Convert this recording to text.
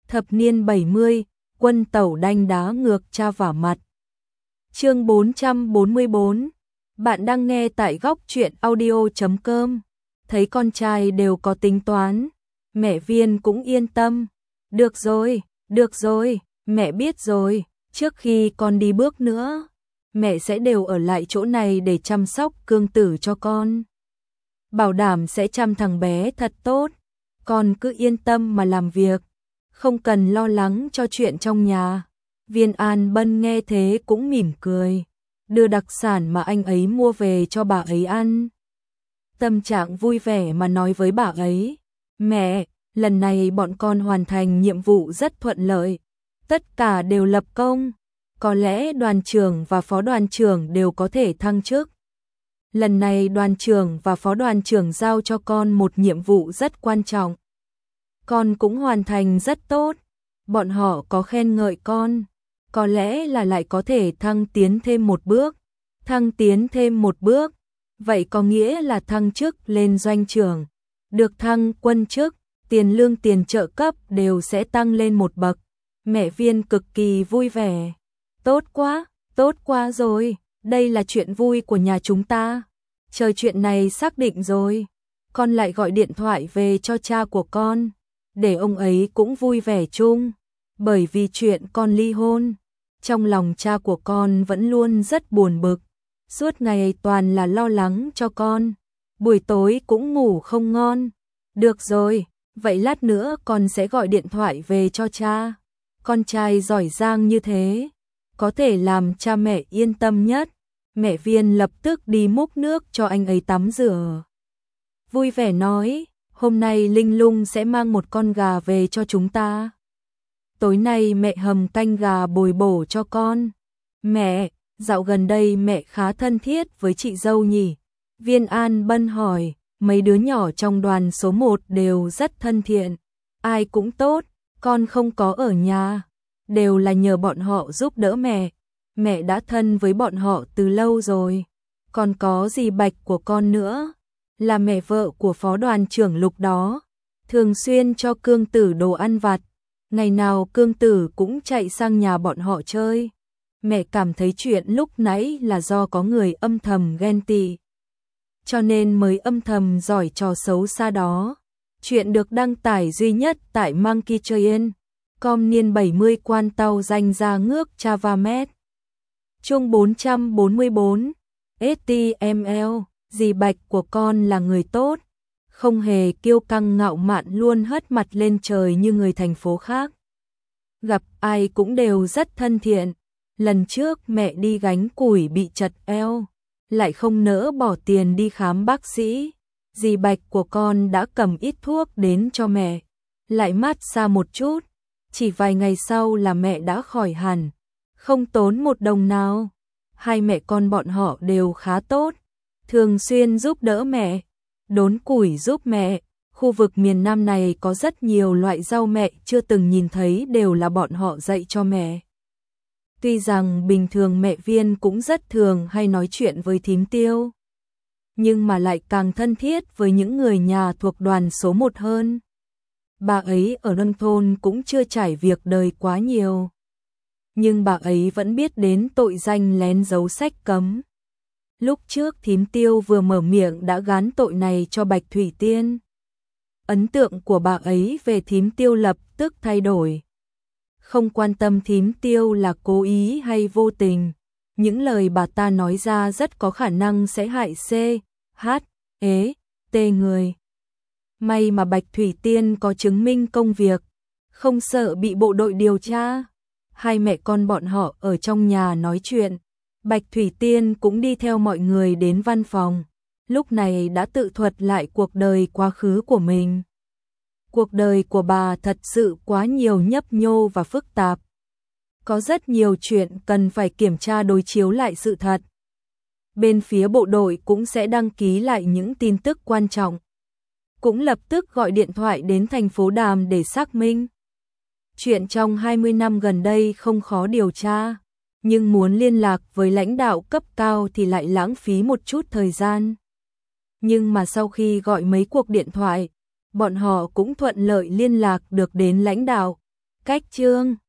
Thập niên 70, quân tẩu đanh đá ngược cha vả mặt. Chương 444. Bạn đang nghe tại góc truyện audio.com. Thấy con trai đều có tính toán, mẹ Viên cũng yên tâm. Được rồi, mẹ biết rồi, trước khi con đi bước nữa, mẹ sẽ đều ở lại chỗ này để chăm sóc Cương Tử cho con. Bảo đảm sẽ chăm thằng bé thật tốt, con cứ yên tâm mà làm việc, không cần lo lắng cho chuyện trong nhà. Viên An Bân nghe thế cũng mỉm cười, đưa đặc sản mà anh ấy mua về cho bà ấy ăn. Tâm trạng vui vẻ mà nói với bà ấy, mẹ, lần này bọn con hoàn thành nhiệm vụ rất thuận lợi, tất cả đều lập công, có lẽ đoàn trưởng và phó đoàn trưởng đều có thể thăng chức. Lần này đoàn trưởng và phó đoàn trưởng giao cho con một nhiệm vụ rất quan trọng. Con cũng hoàn thành rất tốt, bọn họ có khen ngợi con, có lẽ là lại có thể thăng tiến thêm một bước. Thăng tiến thêm một bước, vậy có nghĩa là thăng chức lên doanh trưởng, được thăng quân chức, tiền lương tiền trợ cấp đều sẽ tăng lên một bậc. Mẹ Viên cực kỳ vui vẻ. Tốt quá rồi, đây là chuyện vui của nhà chúng ta. Chờ chuyện này xác định rồi, con lại gọi điện thoại về cho cha của con, để ông ấy cũng vui vẻ chung. Bởi vì chuyện con ly hôn, trong lòng cha của con vẫn luôn rất buồn bực, suốt ngày toàn là lo lắng cho con, buổi tối cũng ngủ không ngon. Được rồi, vậy lát nữa con sẽ gọi điện thoại về cho cha. Con trai giỏi giang như thế, có thể làm cha mẹ yên tâm nhất. Mẹ Viên lập tức đi múc nước cho anh ấy tắm rửa. Vui vẻ nói, hôm nay Linh Lung sẽ mang một con gà về cho chúng ta. Tối nay mẹ hầm canh gà bồi bổ cho con. Mẹ, dạo gần đây mẹ khá thân thiết với chị dâu nhỉ? Viên An Bân hỏi, mấy đứa nhỏ trong đoàn số 1 đều rất thân thiện. Ai cũng tốt, con không có ở nhà, đều là nhờ bọn họ giúp đỡ mẹ. Mẹ đã thân với bọn họ từ lâu rồi. Còn có dì Bạch của con nữa, là mẹ vợ của phó đoàn trưởng Lục đó, thường xuyên cho Cương Tử đồ ăn vặt. Ngày nào Cương Tử cũng chạy sang nhà bọn họ chơi. Mẹ cảm thấy chuyện lúc nãy là do có người âm thầm ghen tị, cho nên mới âm thầm giỏi trò xấu xa đó. Chuyện được đăng tải duy nhất tại Monkey Train. Com niên 70 quan tàu danh ra ngước Chavamet. Chương 444. STML, dì Bạch của con là người tốt, không hề kiêu căng ngạo mạn, luôn hất mặt lên trời như người thành phố khác. Gặp ai cũng đều rất thân thiện. Lần trước mẹ đi gánh củi bị chật eo, lại không nỡ bỏ tiền đi khám bác sĩ. Dì Bạch của con đã cầm ít thuốc đến cho mẹ, lại mát xa một chút. Chỉ vài ngày sau là mẹ đã khỏi hẳn, không tốn một đồng nào. Hai mẹ con bọn họ đều khá tốt, thường xuyên giúp đỡ mẹ, đốn củi giúp mẹ. Khu vực miền Nam này có rất nhiều loại rau mẹ chưa từng nhìn thấy, đều là bọn họ dạy cho mẹ. Tuy rằng bình thường mẹ Viên cũng rất thường hay nói chuyện với thím Tiêu, nhưng mà lại càng thân thiết với những người nhà thuộc đoàn số 1 hơn. Bà ấy ở nông thôn cũng chưa trải việc đời quá nhiều, nhưng bà ấy vẫn biết đến tội danh lén giấu sách cấm. Lúc trước thím Tiêu vừa mở miệng đã gán tội này cho Bạch Thủy Tiên. Ấn tượng của bà ấy về thím Tiêu lập tức thay đổi. Không quan tâm thím Tiêu là cố ý hay vô tình, những lời bà ta nói ra rất có khả năng sẽ hại CHT người. May mà Bạch Thủy Tiên có chứng minh công việc, không sợ bị bộ đội điều tra. Hai mẹ con bọn họ ở trong nhà nói chuyện, Bạch Thủy Tiên cũng đi theo mọi người đến văn phòng. Lúc này đã tự thuật lại cuộc đời quá khứ của mình. Cuộc đời của bà thật sự quá nhiều nhấp nhô và phức tạp. Có rất nhiều chuyện cần phải kiểm tra đối chiếu lại sự thật. Bên phía bộ đội cũng sẽ đăng ký lại những tin tức quan trọng. Cũng lập tức gọi điện thoại đến thành phố Đàm để xác minh. Chuyện trong 20 năm gần đây không khó điều tra, nhưng muốn liên lạc với lãnh đạo cấp cao thì lại lãng phí một chút thời gian. Nhưng mà sau khi gọi mấy cuộc điện thoại, bọn họ cũng thuận lợi liên lạc được đến lãnh đạo. Cách chương